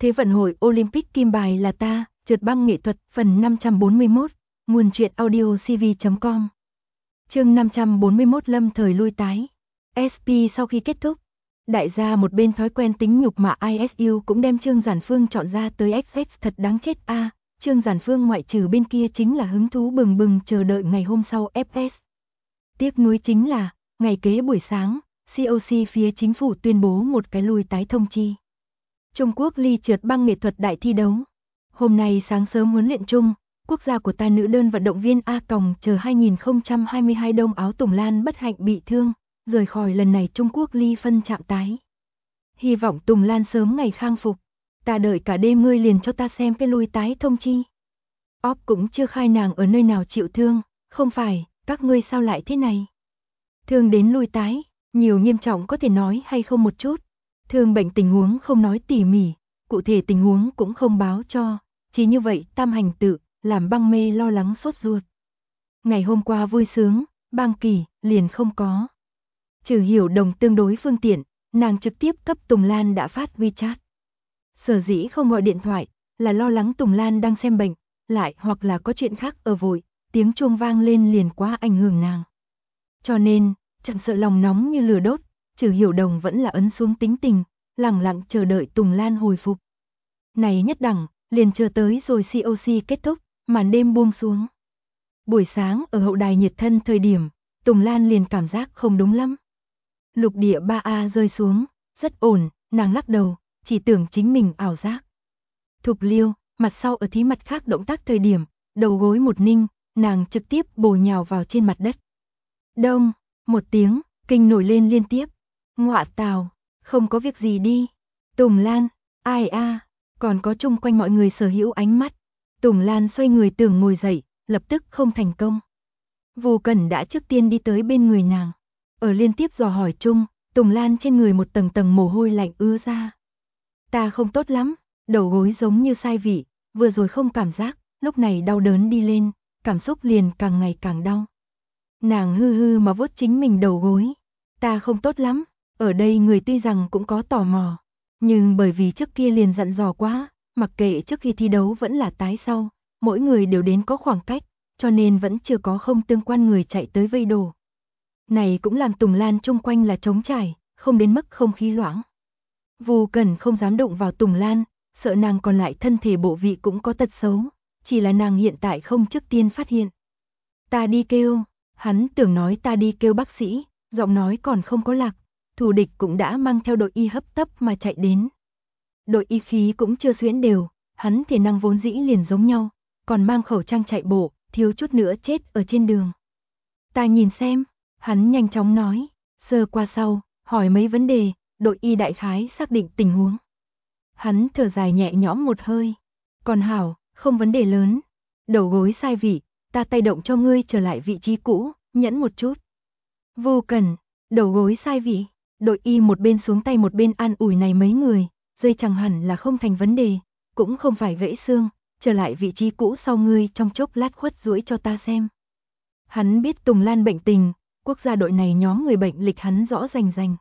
Thế vận hội Olympic kim bài là ta, trượt băng nghệ thuật, phần 541, nguồn truyện audio cv.com. Chương 541 lâm thời lui tái. SP sau khi kết thúc, đại gia một bên thói quen tính nhục mà ISU cũng đem Trương Giản Phương chọn ra tới XX, thật đáng chết a. Trương Giản Phương ngoại trừ bên kia chính là hứng thú bừng bừng chờ đợi ngày hôm sau FS. Tiếc nuối chính là, ngày kế buổi sáng, COC phía chính phủ tuyên bố một cái lui tái thông chi. Trung Quốc ly trượt băng nghệ thuật đại thi đấu. Hôm nay sáng sớm huấn luyện chung, quốc gia của ta nữ đơn vận động viên A Còng chờ 2022 Đông Áo Tùng Lan bất hạnh bị thương, rời khỏi lần này Trung Quốc ly phân chạm tái. Hy vọng Tùng Lan sớm ngày khang phục. Ta đợi cả đêm ngươi liền cho ta xem cái lui tái thông chi. Óp cũng chưa khai nàng ở nơi nào chịu thương, không phải, các ngươi sao lại thế này? Thương đến lui tái, nhiều nghiêm trọng có thể nói hay không một chút? Thương bệnh tình huống không nói tỉ mỉ, cụ thể tình huống cũng không báo cho, chỉ như vậy tam hành tự, làm băng mê lo lắng sốt ruột. Ngày hôm qua vui sướng, băng kỳ, liền không có. Trừ Hiểu Đồng tương đối phương tiện, nàng trực tiếp cấp Tùng Lan đã phát WeChat. Sở dĩ không gọi điện thoại, là lo lắng Tùng Lan đang xem bệnh, lại hoặc là có chuyện khác ở vội, tiếng chuông vang lên liền quá ảnh hưởng nàng. Cho nên, chẳng sợ lòng nóng như lửa đốt, Trừ Hiểu Đồng vẫn là ấn xuống tính tình, lẳng lặng chờ đợi Tùng Lan hồi phục. Này nhất đẳng, liền chờ tới rồi COC kết thúc, màn đêm buông xuống. Buổi sáng ở hậu đài nhiệt thân thời điểm, Tùng Lan liền cảm giác không đúng lắm. Lục địa 3A rơi xuống, rất ổn, nàng lắc đầu, chỉ tưởng chính mình ảo giác. Thục Liêu, mặt sau ở thí mặt khác động tác thời điểm, đầu gối một ninh, nàng trực tiếp bổ nhào vào trên mặt đất. Đông, một tiếng, kinh nổi lên liên tiếp. Ngọa tào, không có việc gì đi. Tùng Lan, ai a, còn có chung quanh mọi người sở hữu ánh mắt. Tùng Lan xoay người tưởng ngồi dậy, lập tức không thành công. Vô Cẩn đã trước tiên đi tới bên người nàng. Ở liên tiếp dò hỏi chung, Tùng Lan trên người một tầng tầng mồ hôi lạnh ứa ra. Ta không tốt lắm, đầu gối giống như sai vị, vừa rồi không cảm giác, lúc này đau đớn đi lên, cảm xúc liền càng ngày càng đau. Nàng hư hư mà vuốt chính mình đầu gối. Ta không tốt lắm, ở đây người tuy rằng cũng có tò mò, nhưng bởi vì trước kia liền dặn dò quá, mặc kệ trước khi thi đấu vẫn là tái sau, mỗi người đều đến có khoảng cách, cho nên vẫn chưa có không tương quan người chạy tới vây đổ. Này cũng làm Tùng Lan chung quanh là trống trải, không đến mức không khí loãng. Vô Cẩn không dám đụng vào Tùng Lan, sợ nàng còn lại thân thể bộ vị cũng có tật xấu, chỉ là nàng hiện tại không trước tiên phát hiện. Ta đi kêu, hắn tưởng nói ta đi kêu bác sĩ, giọng nói còn không có lạc, thù địch cũng đã mang theo đội y hấp tấp mà chạy đến. Đội y khí cũng chưa xuyễn đều, hắn thể năng vốn dĩ liền giống nhau, còn mang khẩu trang chạy bộ, thiếu chút nữa chết ở trên đường. Ta nhìn xem, hắn nhanh chóng nói, sơ qua sau, hỏi mấy vấn đề, đội y đại khái xác định tình huống. Hắn thở dài nhẹ nhõm một hơi, còn hảo, không vấn đề lớn, đầu gối sai vị, ta tay động cho ngươi trở lại vị trí cũ, nhẫn một chút. Vô Cần, đầu gối sai vị, đội y một bên xuống tay một bên an ủi này mấy người, dây chẳng hẳn là không thành vấn đề, cũng không phải gãy xương, trở lại vị trí cũ sau ngươi trong chốc lát khuất duỗi cho ta xem. Hắn biết Tùng Lan bệnh tình, quốc gia đội này nhóm người bệnh lịch hắn rõ rành rành.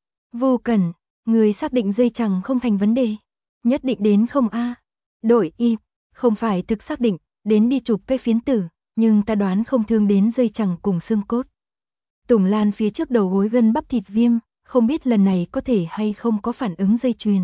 Vô Cần, người xác định dây chẳng không thành vấn đề, nhất định đến không a? Đội y, không phải thực xác định, đến đi chụp cái phiến tử, nhưng ta đoán không thương đến dây chẳng cùng xương cốt. Tùng Lan phía trước đầu gối gân bắp thịt viêm, không biết lần này có thể hay không có phản ứng dây chuyền.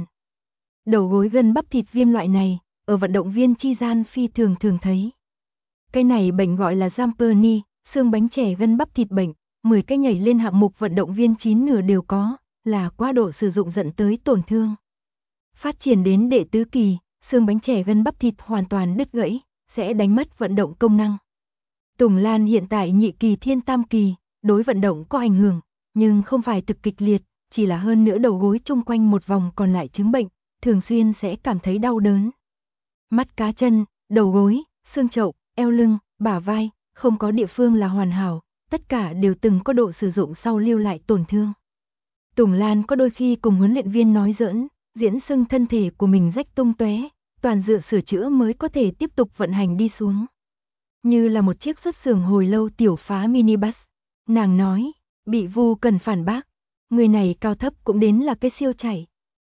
Đầu gối gân bắp thịt viêm loại này, ở vận động viên chi gian phi thường thường thấy. Cái này bệnh gọi là Zampani, xương bánh trẻ gân bắp thịt bệnh, 10 cái nhảy lên hạng mục vận động viên 9 nửa đều có, là quá độ sử dụng dẫn tới tổn thương. Phát triển đến đệ tứ kỳ, xương bánh trẻ gân bắp thịt hoàn toàn đứt gãy, sẽ đánh mất vận động công năng. Tùng Lan hiện tại nhị kỳ thiên tam kỳ, đối vận động có ảnh hưởng, nhưng không phải thực kịch liệt, chỉ là hơn nữa đầu gối chung quanh một vòng còn lại chứng bệnh, thường xuyên sẽ cảm thấy đau đớn. Mắt cá chân, đầu gối, xương chậu, eo lưng, bả vai, không có địa phương là hoàn hảo, tất cả đều từng có độ sử dụng sau lưu lại tổn thương. Tùng Lan có đôi khi cùng huấn luyện viên nói giỡn, diễn xưng thân thể của mình rách tung tóe, toàn dựa sửa chữa mới có thể tiếp tục vận hành đi xuống. Như là một chiếc xuất xưởng hồi lâu tiểu phá minibus. Nàng nói, bị Vu Cần phản bác, người này cao thấp cũng đến là cái siêu chảy.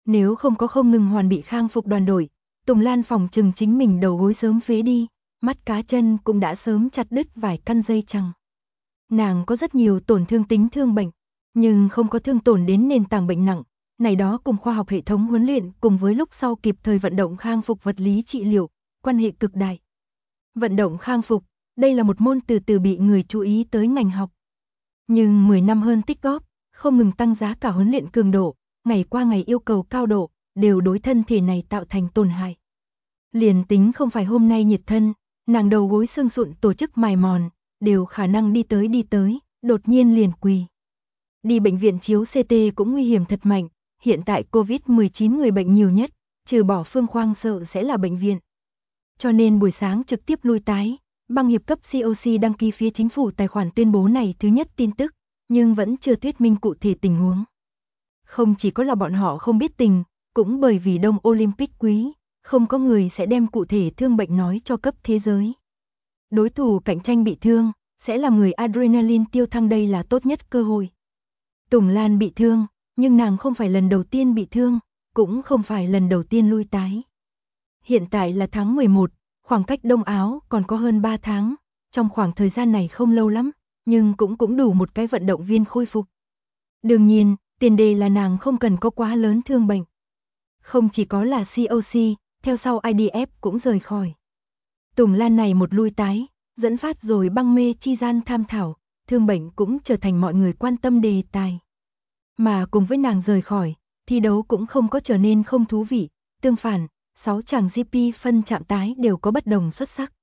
Nếu không có không ngừng hoàn bị khang phục đoàn đội, Tùng Lan phòng chừng chính mình đầu gối sớm phế đi, mắt cá chân cũng đã sớm chặt đứt vài căn dây chằng. Nàng có rất nhiều tổn thương tính thương bệnh, nhưng không có thương tổn đến nền tảng bệnh nặng. Này đó cùng khoa học hệ thống huấn luyện cùng với lúc sau kịp thời vận động khang phục vật lý trị liệu, quan hệ cực đại. Vận động khang phục, đây là một môn từ từ bị người chú ý tới ngành học. Nhưng 10 năm hơn tích góp, không ngừng tăng giá cả huấn luyện cường độ, ngày qua ngày yêu cầu cao độ, đều đối thân thể này tạo thành tổn hại. Liền tính không phải hôm nay nhiệt thân, nàng đầu gối xương sụn tổ chức mài mòn, đều khả năng đi tới, đột nhiên liền quỳ. Đi bệnh viện chiếu CT cũng nguy hiểm thật mạnh, hiện tại COVID-19 người bệnh nhiều nhất, trừ bỏ Phương Khoang sợ sẽ là bệnh viện. Cho nên buổi sáng trực tiếp lui tái, băng hiệp cấp COC đăng ký phía chính phủ tài khoản tuyên bố này thứ nhất tin tức, nhưng vẫn chưa thuyết minh cụ thể tình huống. Không chỉ có là bọn họ không biết tình, cũng bởi vì Đông Olympic quý, không có người sẽ đem cụ thể thương bệnh nói cho cấp thế giới. Đối thủ cạnh tranh bị thương, sẽ làm người adrenaline tiêu thăng, đây là tốt nhất cơ hội. Tùng Lan bị thương, nhưng nàng không phải lần đầu tiên bị thương, cũng không phải lần đầu tiên lui tái. Hiện tại là tháng 11, khoảng cách Đông Áo còn có hơn 3 tháng, trong khoảng thời gian này không lâu lắm, nhưng cũng đủ một cái vận động viên khôi phục. Đương nhiên, tiền đề là nàng không cần có quá lớn thương bệnh. Không chỉ có là COC, theo sau IDF cũng rời khỏi. Tùng Lan này một lui tái, dẫn phát rồi băng mê chi gian tham thảo, thương bệnh cũng trở thành mọi người quan tâm đề tài. Mà cùng với nàng rời khỏi, thi đấu cũng không có trở nên không thú vị, tương phản, 6 chàng GP phân chạm tái đều có bất đồng xuất sắc.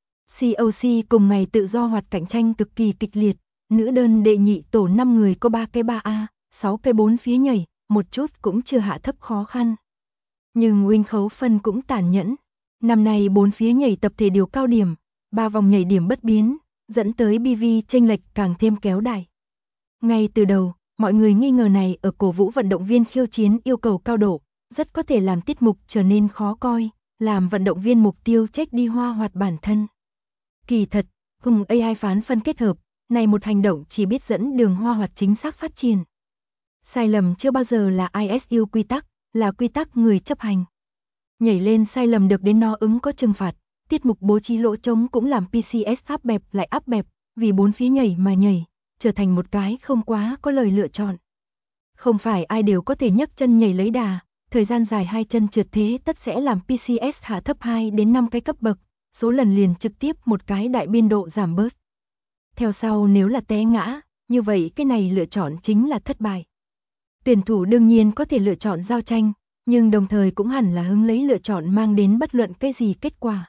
COC cùng ngày tự do hoạt cạnh tranh cực kỳ kịch liệt, nữ đơn đệ nhị tổ 5 người có 3 cái 3A, 6 cái 4 phía nhảy, một chút cũng chưa hạ thấp khó khăn. Nhưng win khấu phân cũng tàn nhẫn. Năm nay 4 phía nhảy tập thể điều cao điểm, 3 vòng nhảy điểm bất biến, dẫn tới BV chênh lệch càng thêm kéo đại. Ngay từ đầu, mọi người nghi ngờ này ở cổ vũ vận động viên khiêu chiến yêu cầu cao độ, rất có thể làm tiết mục trở nên khó coi, làm vận động viên mục tiêu check đi hoa hoạt bản thân. Kỳ thật, cùng AI phán phân kết hợp, này một hành động chỉ biết dẫn đường hoa hoạt chính xác phát triển. Sai lầm chưa bao giờ là ISU quy tắc, là quy tắc người chấp hành. Nhảy lên sai lầm được đến nó ứng có trừng phạt, tiết mục bố trí lỗ trống cũng làm PCS áp bẹp lại áp bẹp, vì 4 phía nhảy mà nhảy, trở thành một cái không quá có lời lựa chọn. Không phải ai đều có thể nhấc chân nhảy lấy đà, thời gian dài hai chân trượt thế tất sẽ làm PCS hạ thấp 2 đến 5 cái cấp bậc, số lần liền trực tiếp một cái đại biên độ giảm bớt. Theo sau nếu là té ngã, như vậy cái này lựa chọn chính là thất bại. Tuyển thủ đương nhiên có thể lựa chọn giao tranh, nhưng đồng thời cũng hẳn là hứng lấy lựa chọn mang đến bất luận cái gì kết quả.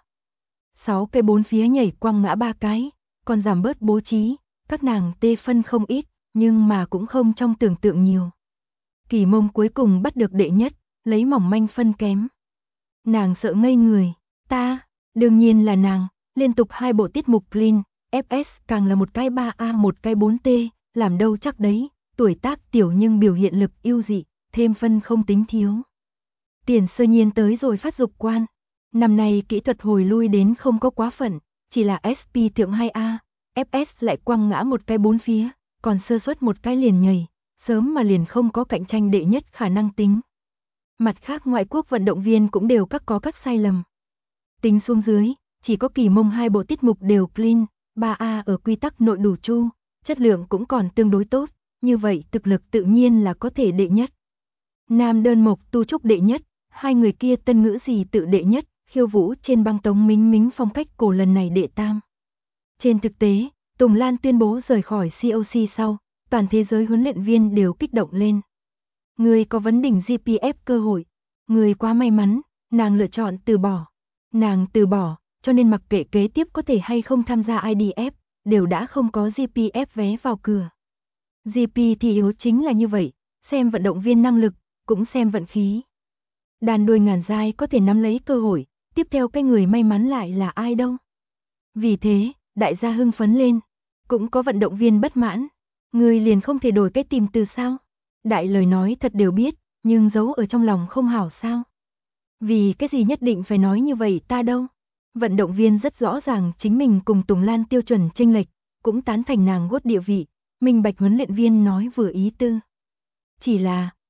6 cái 4 phía nhảy quăng ngã 3 cái, còn giảm bớt bố trí, các nàng tê phân không ít, nhưng mà cũng không trong tưởng tượng nhiều. Kỳ Mông cuối cùng bắt được đệ nhất, lấy mỏng manh phân kém. Nàng sợ ngây người, đương nhiên là nàng, liên tục 2 bộ tiết mục clean, FS càng là một cái 3A một cái 4T, làm đâu chắc đấy, tuổi tác tiểu nhưng biểu hiện lực ưu dị, thêm phân không tính thiếu. Tiền Sơ Nhiên tới rồi phát dục quan, năm nay kỹ thuật hồi lui đến không có quá phận, chỉ là SP thượng 2A, FS lại quăng ngã một cái 4 phía, còn sơ suất một cái liền nhảy, sớm mà liền không có cạnh tranh đệ nhất khả năng tính. Mặt khác ngoại quốc vận động viên cũng đều có các sai lầm. Tính xuống dưới, chỉ có Kỳ Mông 2 bộ tiết mục đều clean, 3A ở quy tắc nội đủ chu, chất lượng cũng còn tương đối tốt, như vậy thực lực tự nhiên là có thể đệ nhất. Nam đơn Mộc Tu Trúc đệ nhất, hai người kia tân ngữ gì tự đệ nhất, khiêu vũ trên băng Tống Mính Mính phong cách cổ lần này đệ tam. Trên thực tế, Tùng Lan tuyên bố rời khỏi COC sau, toàn thế giới huấn luyện viên đều kích động lên. Người có vấn đỉnh GPF cơ hội, người quá may mắn, nàng lựa chọn từ bỏ. Nàng từ bỏ, cho nên mặc kệ kế tiếp có thể hay không tham gia IDF, đều đã không có GPF vé vào cửa. GP thì yếu chính là như vậy, xem vận động viên năng lực, cũng xem vận khí. Đàn đuôi ngàn dai có thể nắm lấy cơ hội, tiếp theo cái người may mắn lại là ai đâu. Vì thế, đại gia hưng phấn lên, cũng có vận động viên bất mãn, người liền không thể đổi cái tìm từ sao. Đại lời nói thật đều biết, nhưng giấu ở trong lòng không hảo sao. Vì cái gì nhất định phải nói như vậy ta đâu. Vận động viên rất rõ ràng chính mình cùng Tùng Lan tiêu chuẩn chênh lệch, cũng tán thành nàng gốt địa vị, minh bạch huấn luyện viên nói vừa ý tư. Chỉ là,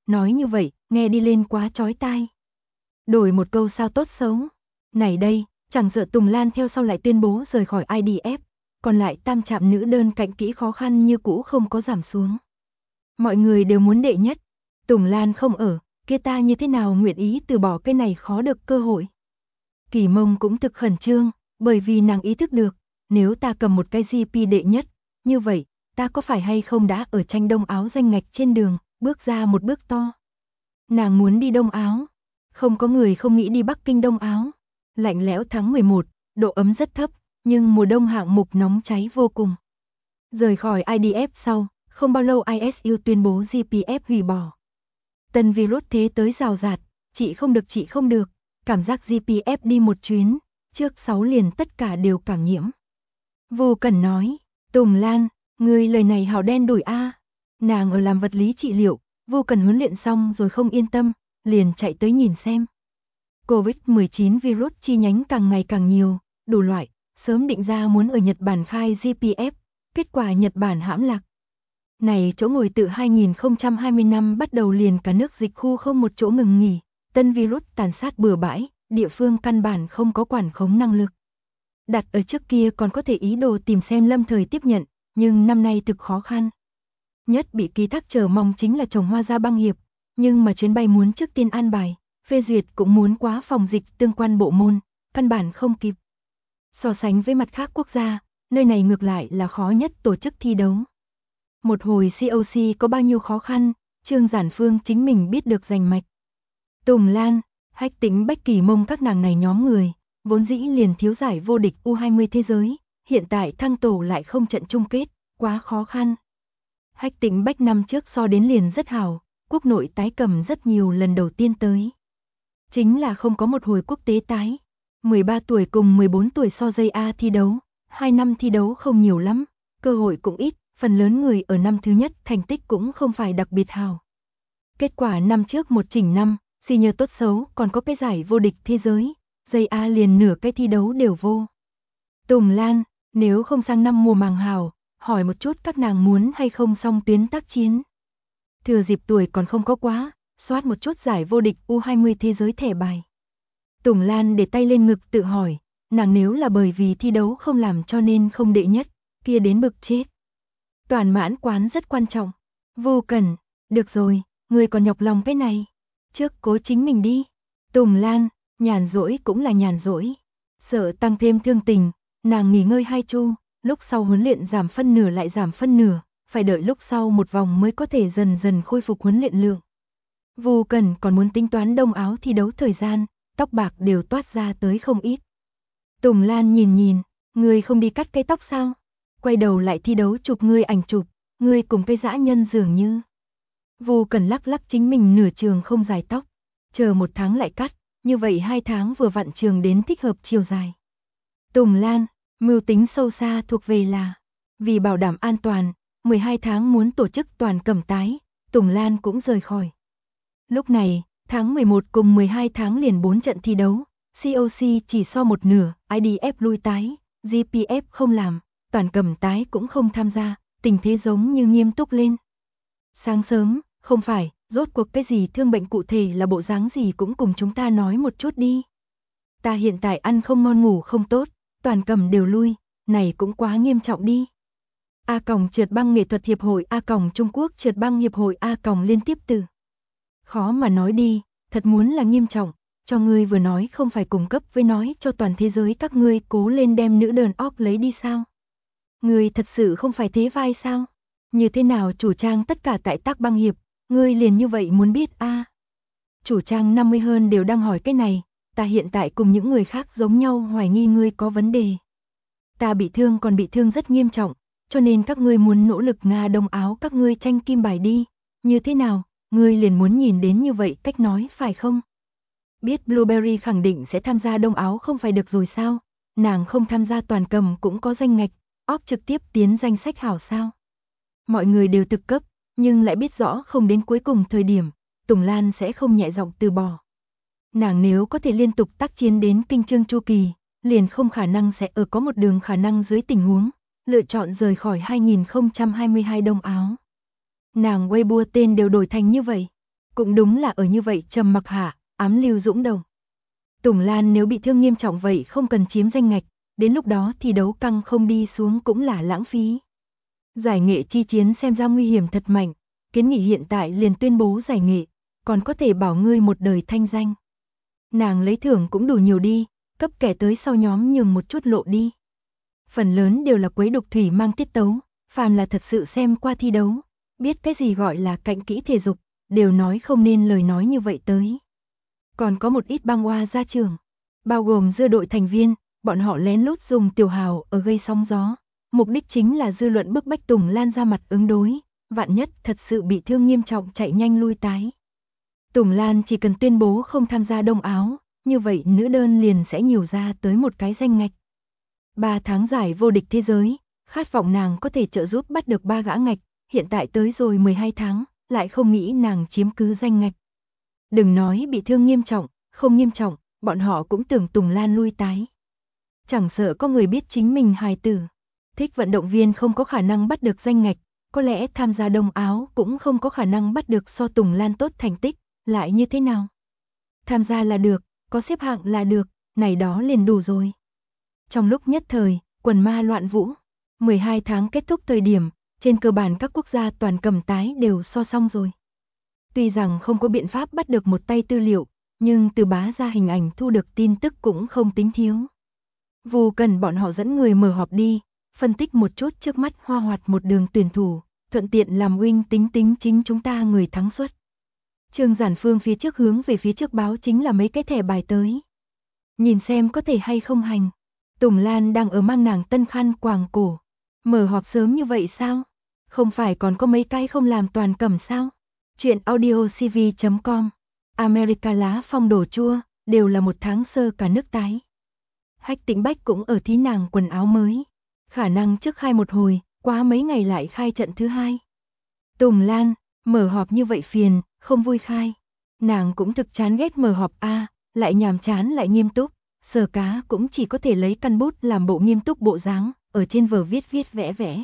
nói như vậy, nghe đi lên quá chói tai. Đổi một câu sao tốt xấu. Này đây, chẳng sợ Tùng Lan theo sau lại tuyên bố rời khỏi IDF, còn lại tam trạm nữ đơn cạnh kỹ khó khăn như cũ không có giảm xuống. Mọi người đều muốn đệ nhất, Tùng Lan không ở, kia ta như thế nào nguyện ý từ bỏ cái này khó được cơ hội. Kỳ Mông cũng thực khẩn trương, bởi vì nàng ý thức được, nếu ta cầm một cái GP đệ nhất, như vậy, ta có phải hay không đã ở tranh Đông Áo danh ngạch trên đường, bước ra một bước to. Nàng muốn đi Đông Áo, không có người không nghĩ đi Bắc Kinh Đông Áo. Lạnh lẽo tháng 11, độ ấm rất thấp, nhưng mùa đông hạng mục nóng cháy vô cùng. Rời khỏi IDF sau, không bao lâu ISU tuyên bố GPF hủy bỏ. Tân virus thế tới rào rạt, chị không được, cảm giác GPF đi một chuyến, trước 6 liền tất cả đều cảm nhiễm. Vô Cẩn nói, Tùng Lan, người lời này hào đen đủi a. Nàng ở làm vật lý trị liệu, Vô Cẩn huấn luyện xong rồi không yên tâm, liền chạy tới nhìn xem. Covid-19 virus chi nhánh càng ngày càng nhiều, đủ loại, sớm định ra muốn ở Nhật Bản khai GPF, kết quả Nhật Bản hãm lạc. Này chỗ ngồi từ 2020 năm bắt đầu liền cả nước dịch khu không một chỗ ngừng nghỉ, tân virus tàn sát bừa bãi, địa phương căn bản không có quản khống năng lực. Đặt ở trước kia còn có thể ý đồ tìm xem lâm thời tiếp nhận, nhưng năm nay thực khó khăn. Nhất bị ký thác chờ mong chính là trồng hoa ra băng hiệp, nhưng mà chuyến bay muốn trước tiên an bài, phê duyệt cũng muốn quá phòng dịch tương quan bộ môn, căn bản không kịp. So sánh với mặt khác quốc gia, nơi này ngược lại là khó nhất tổ chức thi đấu. Một hồi COC có bao nhiêu khó khăn, Trương Giản Phương chính mình biết được rành mạch. Tùng Lan, Hách Tĩnh Bách Kỳ Mông các nàng này nhóm người, vốn dĩ liền thiếu giải vô địch U20 thế giới, hiện tại thăng tổ lại không trận chung kết, quá khó khăn. Hách Tĩnh Bách năm trước so đến liền rất hảo, quốc nội tái cầm rất nhiều lần đầu tiên tới. Chính là không có một hồi quốc tế tái. 13 tuổi cùng 14 tuổi so dây A thi đấu, 2 năm thi đấu không nhiều lắm, cơ hội cũng ít, phần lớn người ở năm thứ nhất thành tích cũng không phải đặc biệt hào. Kết quả năm trước một chỉnh năm, senior tốt xấu còn có cái giải vô địch thế giới, dây A liền nửa cái thi đấu đều vô. Tùng Lan, nếu không sang năm mùa màng hào, hỏi một chút các nàng muốn hay không song tuyến tác chiến. Thừa dịp tuổi còn không có quá, soát một chút giải vô địch U20 thế giới thẻ bài. Tùng Lan để tay lên ngực tự hỏi, nàng nếu là bởi vì thi đấu không làm cho nên không đệ nhất, kia đến bực chết. Toàn mãn quán rất quan trọng. Vô Cẩn, được rồi, người còn nhọc lòng cái này. Trước cố chính mình đi. Tùng Lan, nhàn rỗi cũng là nhàn rỗi. Sợ tăng thêm thương tình, nàng nghỉ ngơi 2 chu, lúc sau huấn luyện giảm phân nửa lại giảm phân nửa, phải đợi lúc sau một vòng mới có thể dần dần khôi phục huấn luyện lượng. Vô Cẩn còn muốn tính toán Đông Áo thi đấu thời gian, tóc bạc đều toát ra tới không ít. Tùng Lan nhìn, ngươi không đi cắt cây tóc sao? Quay đầu lại thi đấu chụp ngươi ảnh chụp, ngươi cùng cây dã nhân dường như. Vô Cẩn lắc lắc chính mình nửa trường không dài tóc, chờ 1 tháng lại cắt, như vậy 2 tháng vừa vặn trường đến thích hợp chiều dài. Tùng Lan, mưu tính sâu xa thuộc về là, vì bảo đảm an toàn, 12 tháng muốn tổ chức toàn cẩm tái, Tùng Lan cũng rời khỏi. Lúc này, tháng 11 cùng 12 tháng liền 4 trận thi đấu, COC chỉ so một nửa, IDF lui tái, GPF không làm, toàn cẩm tái cũng không tham gia, tình thế giống như nghiêm túc lên. Sáng sớm, không phải, rốt cuộc cái gì thương bệnh cụ thể là bộ dáng gì cũng cùng chúng ta nói một chút đi. Ta hiện tại ăn không ngon ngủ không tốt, toàn cẩm đều lui, này cũng quá nghiêm trọng đi. A Còng trượt băng nghệ thuật hiệp hội A Còng Trung Quốc trượt băng hiệp hội A Còng liên tiếp từ. Khó mà nói đi, thật muốn là nghiêm trọng, cho ngươi vừa nói không phải cung cấp với nói cho toàn thế giới các ngươi cố lên đem nữ đờn óc lấy đi sao? Ngươi thật sự không phải thế vai sao? Như thế nào chủ trang tất cả tại tác băng hiệp, ngươi liền như vậy muốn biết a? Chủ trang 50 hơn đều đang hỏi cái này, ta hiện tại cùng những người khác giống nhau hoài nghi ngươi có vấn đề. Ta bị thương còn bị thương rất nghiêm trọng, cho nên các ngươi muốn nỗ lực Nga Đông Áo các ngươi tranh kim bài đi, như thế nào? Ngươi liền muốn nhìn đến như vậy cách nói phải không? Biết Blueberry khẳng định sẽ tham gia Đông Áo không phải được rồi sao? Nàng không tham gia toàn cầm cũng có danh ngạch, óp trực tiếp tiến danh sách hảo sao? Mọi người đều thực cấp, nhưng lại biết rõ không đến cuối cùng thời điểm, Tùng Lan sẽ không nhẹ giọng từ bỏ. Nàng nếu có thể liên tục tác chiến đến kinh chương chu kỳ, liền không khả năng sẽ ở có một đường khả năng dưới tình huống, lựa chọn rời khỏi 2022 Đông Áo. Nàng Weibo tên đều đổi thành như vậy. Cũng đúng là ở như vậy trầm mặc hạ, ám Lưu Dũng Đồng. Tùng Lan nếu bị thương nghiêm trọng vậy không cần chiếm danh ngạch, đến lúc đó thì đấu căng không đi xuống cũng là lãng phí. Giải nghệ chi chiến xem ra nguy hiểm thật mạnh, kiến nghị hiện tại liền tuyên bố giải nghệ, còn có thể bảo ngươi một đời thanh danh. Nàng lấy thưởng cũng đủ nhiều đi, cấp kẻ tới sau nhóm nhường một chút lộ đi. Phần lớn đều là quấy đục thủy mang tiết tấu, phàm là thật sự xem qua thi đấu, biết cái gì gọi là cạnh kỹ thể dục, đều nói không nên lời nói như vậy tới. Còn có một ít băng hoa ra trường, bao gồm dưa đội thành viên, bọn họ lén lút dùng tiểu hào ở gây sóng gió, mục đích chính là dư luận bức bách Tùng Lan ra mặt ứng đối, vạn nhất thật sự bị thương nghiêm trọng chạy nhanh lui tái. Tùng Lan chỉ cần tuyên bố không tham gia Đông Áo, như vậy nữ đơn liền sẽ nhiều ra tới một cái danh ngạch. 3 tháng giải vô địch thế giới, khát vọng nàng có thể trợ giúp bắt được 3 gã ngạch, hiện tại tới rồi 12 tháng, lại không nghĩ nàng chiếm cứ danh ngạch. Đừng nói bị thương nghiêm trọng, không nghiêm trọng, bọn họ cũng tưởng Tùng Lan lui tái. Chẳng sợ có người biết chính mình hài tử, thích vận động viên không có khả năng bắt được danh ngạch, có lẽ tham gia Đông Áo cũng không có khả năng bắt được so Tùng Lan tốt thành tích, lại như thế nào? Tham gia là được, có xếp hạng là được, này đó liền đủ rồi. Trong lúc nhất thời, quần ma loạn vũ, 12 tháng kết thúc thời điểm, trên cơ bản các quốc gia toàn cầm tái đều so xong rồi. Tuy rằng không có biện pháp bắt được một tay tư liệu, nhưng từ bá ra hình ảnh thu được tin tức cũng không tính thiếu. Vù cần bọn họ dẫn người mở họp đi, phân tích một chút trước mắt hoa hoạt một đường tuyển thủ, thuận tiện làm uy tín chính chúng ta người thắng suất. Trương Giản Phương phía trước hướng về phía trước báo chính là mấy cái thẻ bài tới. Nhìn xem có thể hay không hành. Tùng Lan đang ở mang nàng tân khăn quàng cổ. Mở họp sớm như vậy sao? Không phải còn có mấy cái không làm toàn cầm sao? Chuyện audiocv.com. America lá phong đổ chua, đều là 1 tháng sơ cả nước tái. Hách Tĩnh Bách cũng ở thí nàng quần áo mới. Khả năng trước khai một hồi, quá mấy ngày lại khai trận thứ 2. Tùng Lan, mở họp như vậy phiền, không vui khai. Nàng cũng thực chán ghét mở họp a, lại nhàm chán lại nghiêm túc. Sở Cá cũng chỉ có thể lấy căn bút làm bộ nghiêm túc bộ dáng, ở trên vở viết vẽ vẽ.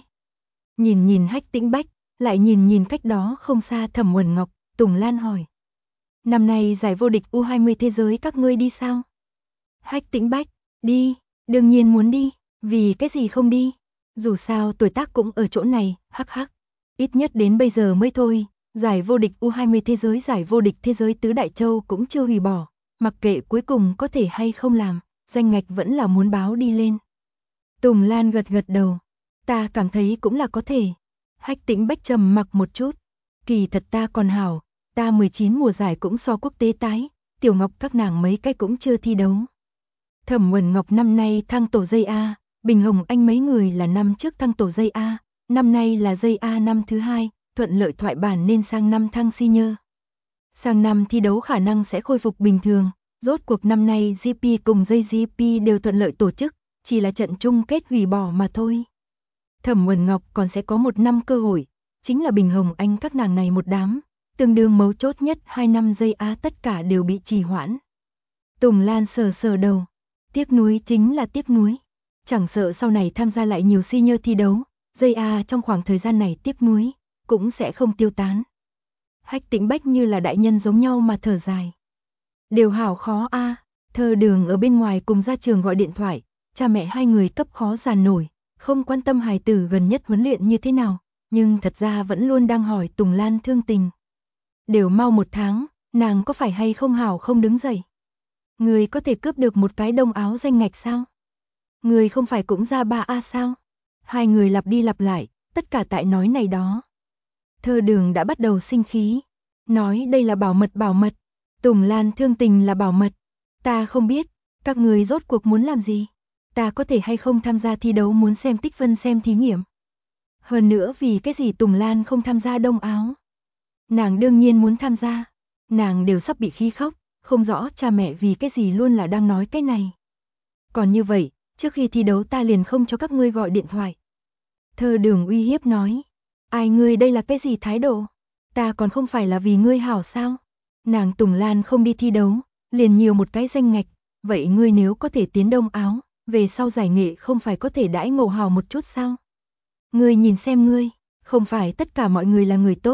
Nhìn Hách Tĩnh Bách, lại nhìn cách đó không xa Thẩm Uẩn Ngọc, Tùng Lan hỏi. Năm nay giải vô địch U20 thế giới các ngươi đi sao? Hách Tĩnh Bách, đi, đương nhiên muốn đi, vì cái gì không đi? Dù sao tuổi tác cũng ở chỗ này, hắc hắc. Ít nhất đến bây giờ mới thôi, giải vô địch U20 thế giới giải vô địch thế giới tứ đại châu cũng chưa hủy bỏ. Mặc kệ cuối cùng có thể hay không làm, danh ngạch vẫn là muốn báo đi lên. Tùng Lan gật đầu. Ta cảm thấy cũng là có thể. Hách Tĩnh Bách trầm mặc một chút. Kỳ thật ta còn hảo, ta 19 mùa giải cũng so quốc tế tái, Tiểu Ngọc các nàng mấy cái cũng chưa thi đấu. Thẩm Uẩn Ngọc năm nay thăng tổ dây A, Bình Hồng Anh mấy người là năm trước thăng tổ dây A, năm nay là dây A năm thứ 2, thuận lợi thoại bản nên sang năm thăng senior. Sang năm thi đấu khả năng sẽ khôi phục bình thường, rốt cuộc năm nay GP cùng dây GP đều thuận lợi tổ chức, chỉ là trận chung kết hủy bỏ mà thôi. Thẩm Uẩn Ngọc còn sẽ có 1 năm cơ hội, chính là Bình Hồng Anh các nàng này một đám, tương đương mấu chốt nhất 2 năm dây A tất cả đều bị trì hoãn. Tùng Lan sờ đầu, tiếc nuối chính là tiếc nuối, chẳng sợ sau này tham gia lại nhiều senior thi đấu, dây A trong khoảng thời gian này tiếc nuối, cũng sẽ không tiêu tán. Hách Tĩnh Bách như là đại nhân giống nhau mà thở dài. Đều hảo khó a, Thơ Đường ở bên ngoài cùng ra trường gọi điện thoại, cha mẹ hai người cấp khó giàn nổi, không quan tâm hài tử gần nhất huấn luyện như thế nào, nhưng thật ra vẫn luôn đang hỏi Tùng Lan thương tình. Đều mau 1 tháng, nàng có phải hay không hảo không đứng dậy? Người có thể cướp được một cái Đông Áo danh ngạch sao? Người không phải cũng ra 3A sao? Hai người lặp đi lặp lại, tất cả tại nói này đó. Thơ Đường đã bắt đầu sinh khí, nói đây là bảo mật. Tùng Lan thương tình là bảo mật. Ta không biết, các người rốt cuộc muốn làm gì? Ta có thể hay không tham gia thi đấu muốn xem tích phân xem thí nghiệm? Hơn nữa vì cái gì Tùng Lan không tham gia Đông Áo? Nàng đương nhiên muốn tham gia. Nàng đều sắp bị khí khóc, không rõ cha mẹ vì cái gì luôn là đang nói cái này. Còn như vậy, trước khi thi đấu ta liền không cho các ngươi gọi điện thoại. Thơ Đường uy hiếp nói. Ai ngươi đây là cái gì thái độ? Ta còn không phải là vì ngươi hảo sao? Nàng Tùng Lan không đi thi đấu, liền nhiều một cái danh ngạch, vậy ngươi nếu có thể tiến Đông Áo, về sau giải nghệ không phải có thể đãi ngộ hào một chút sao? Ngươi nhìn xem ngươi, không phải tất cả mọi người là người tốt,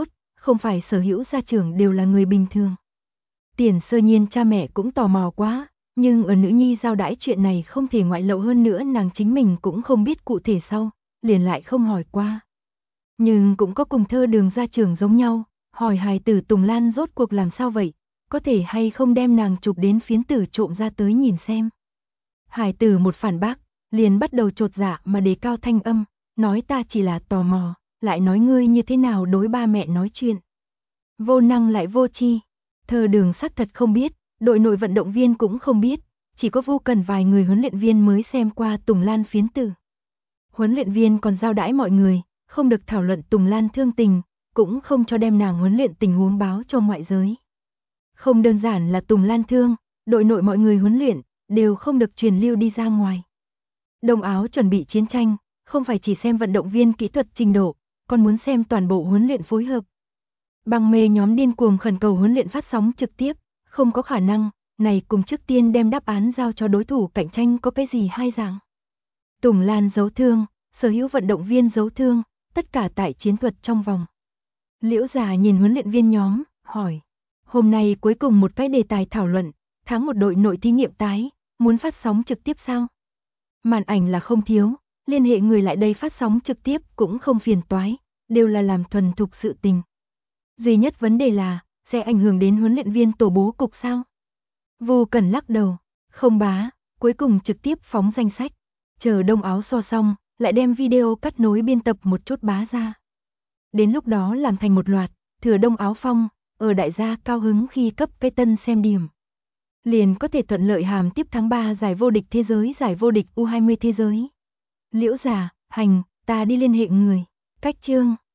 không phải sở hữu gia trưởng đều là người bình thường. Tiền Sơ Nhiên cha mẹ cũng tò mò quá, nhưng ở nữ nhi giao đãi chuyện này không thể ngoại lậu, hơn nữa nàng chính mình cũng không biết cụ thể sau, liền lại không hỏi qua. Nhưng cũng có cùng Thơ Đường gia trưởng giống nhau, hỏi hài tử Tùng Lan rốt cuộc làm sao vậy, có thể hay không đem nàng chụp đến phiến tử trộm ra tới nhìn xem. Hài tử một phản bác, liền bắt đầu chột dạ mà đề cao thanh âm, nói ta chỉ là tò mò, lại nói ngươi như thế nào đối ba mẹ nói chuyện. Vô năng lại vô tri. Thơ Đường xác thật không biết, đội nội vận động viên cũng không biết, chỉ có Vô Cần vài người huấn luyện viên mới xem qua Tùng Lan phiến tử. Huấn luyện viên còn giao đãi mọi người, không được thảo luận Tùng Lan thương tình, cũng không cho đem nàng huấn luyện tình huống báo cho ngoại giới. Không đơn giản là Tùng Lan thương, đội nội mọi người huấn luyện, đều không được truyền lưu đi ra ngoài. Đồng Áo chuẩn bị chiến tranh, không phải chỉ xem vận động viên kỹ thuật trình độ, còn muốn xem toàn bộ huấn luyện phối hợp. Băng mê nhóm điên cuồng khẩn cầu huấn luyện phát sóng trực tiếp, không có khả năng, này cùng trước tiên đem đáp án giao cho đối thủ cạnh tranh có cái gì hai dạng. Tùng Lan giấu thương, sở hữu vận động viên giấu thương, tất cả tại chiến thuật trong vòng. Liễu Già nhìn huấn luyện viên nhóm, hỏi, hôm nay cuối cùng một cái đề tài thảo luận, tháng một đội nội thí nghiệm tái, muốn phát sóng trực tiếp sao? Màn ảnh là không thiếu, liên hệ người lại đây phát sóng trực tiếp cũng không phiền toái, đều là làm thuần thục sự tình. Duy nhất vấn đề là, sẽ ảnh hưởng đến huấn luyện viên tổ bố cục sao? Vô Cần lắc đầu, không bá, cuối cùng trực tiếp phóng danh sách, chờ Đông Áo so xong, lại đem video cắt nối biên tập một chút bá ra. Đến lúc đó làm thành một loạt, thừa Đông Áo phong, ở đại gia cao hứng khi cấp cái tân xem điểm. Liền có thể thuận lợi hàm tiếp tháng 3 giải vô địch thế giới, giải vô địch U20 thế giới. Liễu Già, hành, ta đi liên hệ người. Cách chương